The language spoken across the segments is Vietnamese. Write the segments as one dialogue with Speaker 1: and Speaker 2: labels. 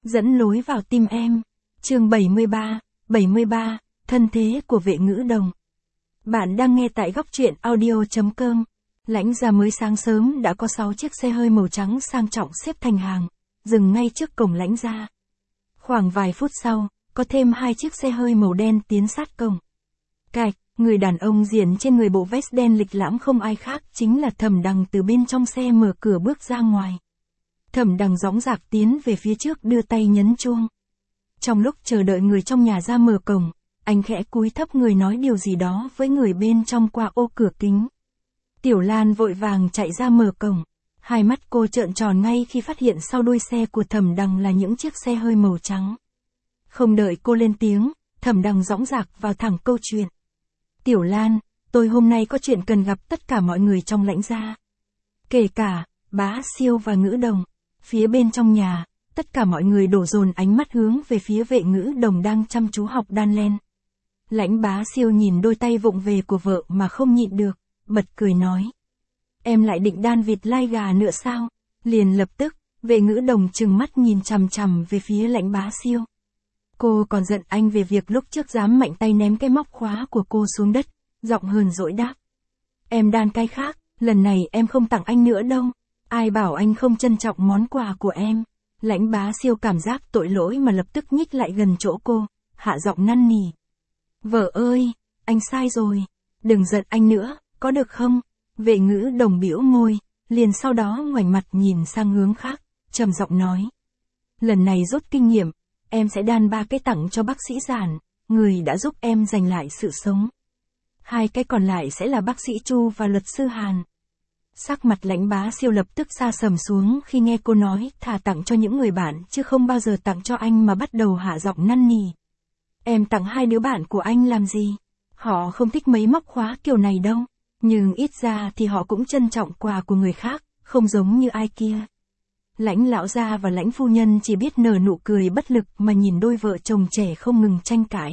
Speaker 1: dẫn lối vào tim em. Chương 73, thân thế của vệ ngữ đồng. Bạn đang nghe tại góc truyện audio.com. Lãnh gia mới sáng sớm đã có 6 chiếc xe hơi màu trắng sang trọng xếp thành hàng, dừng ngay trước cổng lãnh gia. Khoảng vài phút sau, có thêm 2 chiếc xe hơi màu đen tiến sát cổng. Cạch, người đàn ông diện trên người bộ vest đen lịch lãm không ai khác chính là Thẩm Đằng từ bên trong xe mở cửa bước ra ngoài. Thẩm Đằng dõng dạc tiến về phía trước đưa tay nhấn chuông. Trong lúc chờ đợi người trong nhà ra mở cổng, anh khẽ cúi thấp người nói điều gì đó với người bên trong qua ô cửa kính. Tiểu Lan vội vàng chạy ra mở cổng. Hai mắt cô trợn tròn ngay khi phát hiện sau đuôi xe của Thẩm Đằng là những chiếc xe hơi màu trắng. Không đợi cô lên tiếng, Thẩm Đằng dõng dạc vào thẳng câu chuyện. Tiểu Lan, tôi hôm nay có chuyện cần gặp tất cả mọi người trong lãnh gia. Kể cả, Bá Siêu và Ngữ Đồng. Phía bên trong nhà, tất cả mọi người đổ dồn ánh mắt hướng về phía vệ Ngữ Đồng đang chăm chú học đan len. Lãnh Bá Siêu nhìn đôi tay vụng về của vợ mà không nhịn được, bật cười nói. Em lại định đan vịt lai gà nữa sao? Liền lập tức, vệ Ngữ Đồng trừng mắt nhìn chằm chằm về phía Lãnh Bá Siêu. Cô còn giận anh về việc lúc trước dám mạnh tay ném cái móc khóa của cô xuống đất, giọng hờn dỗi đáp. Em đan cái khác, lần này em không tặng anh nữa đâu. Ai bảo anh không trân trọng món quà của em. Lãnh Bá Siêu cảm giác tội lỗi mà lập tức nhích lại gần chỗ cô, hạ giọng năn nỉ. Vợ ơi, anh sai rồi, đừng giận anh nữa, có được không? Vệ Ngữ Đồng bĩu môi, liền sau đó ngoảnh mặt nhìn sang hướng khác, trầm giọng nói. Lần này rút kinh nghiệm, em sẽ đan 3 cái tặng cho bác sĩ Giản, người đã giúp em giành lại sự sống. 2 cái còn lại sẽ là bác sĩ Chu và luật sư Hàn. Sắc mặt Lãnh Bá Siêu lập tức sa sầm xuống khi nghe cô nói thà tặng cho những người bạn chứ không bao giờ tặng cho anh mà bắt đầu hạ giọng năn nỉ. Em tặng 2 đứa bạn của anh làm gì? Họ không thích mấy móc khóa kiểu này đâu, nhưng ít ra thì họ cũng trân trọng quà của người khác, không giống như ai kia. Lãnh lão gia và Lãnh phu nhân chỉ biết nở nụ cười bất lực mà nhìn đôi vợ chồng trẻ không ngừng tranh cãi.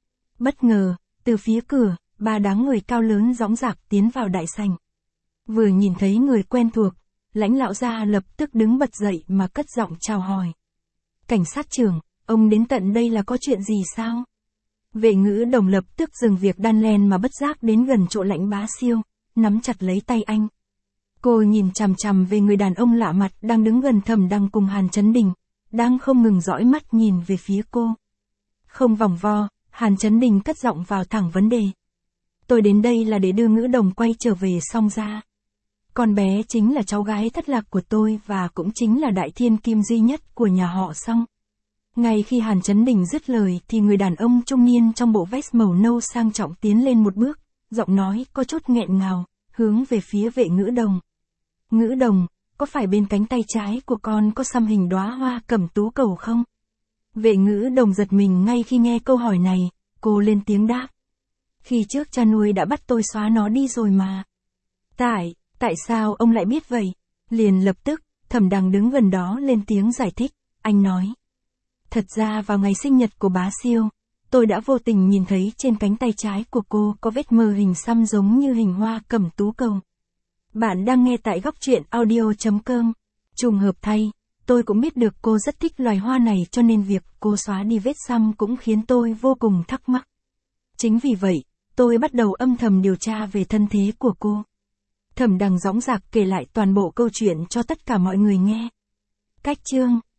Speaker 1: Bất ngờ, từ phía cửa, 3 dáng người cao lớn dõng dạc tiến vào đại sảnh. Vừa nhìn thấy người quen thuộc, Lãnh lão gia lập tức đứng bật dậy mà cất giọng chào hỏi. Cảnh sát trưởng, ông đến tận đây là có chuyện gì sao? Vệ Ngữ Đồng lập tức dừng việc đan len mà bất giác đến gần chỗ Lãnh Bá Siêu, nắm chặt lấy tay anh. Cô nhìn chằm chằm về người đàn ông lạ mặt đang đứng gần Thẩm Đằng cùng Hàn Chấn Đình, đang không ngừng dõi mắt nhìn về phía cô. Không vòng vo, Hàn Chấn Đình cất giọng vào thẳng vấn đề. Tôi đến đây là để đưa Ngữ Đồng quay trở về Song gia. Con bé chính là cháu gái thất lạc của tôi và cũng chính là đại thiên kim duy nhất của nhà họ Song. Ngay khi Hàn Chấn Đình dứt lời thì người đàn ông trung niên trong bộ vest màu nâu sang trọng tiến lên một bước, giọng nói có chút nghẹn ngào, hướng về phía vệ Ngữ Đồng. Ngữ Đồng, có phải bên cánh tay trái của con có xăm hình đóa hoa cẩm tú cầu không? Vệ Ngữ Đồng giật mình ngay khi nghe câu hỏi này, cô lên tiếng đáp. Khi trước cha nuôi đã bắt tôi xóa nó đi rồi mà. Tại sao ông lại biết vậy? Liền lập tức, Thẩm Đằng đứng gần đó lên tiếng giải thích, anh nói. Thật ra vào ngày sinh nhật của Bá Siêu, tôi đã vô tình nhìn thấy trên cánh tay trái của cô có vết mờ hình xăm giống như hình hoa cẩm tú cầu. Bạn đang nghe tại góc truyện audio.com. Trùng hợp thay, tôi cũng biết được cô rất thích loài hoa này cho nên việc cô xóa đi vết xăm cũng khiến tôi vô cùng thắc mắc. Chính vì vậy, tôi bắt đầu âm thầm điều tra về thân thế của cô. Thẩm Đằng dõng dạc kể lại toàn bộ câu chuyện cho tất cả mọi người nghe. Cách chương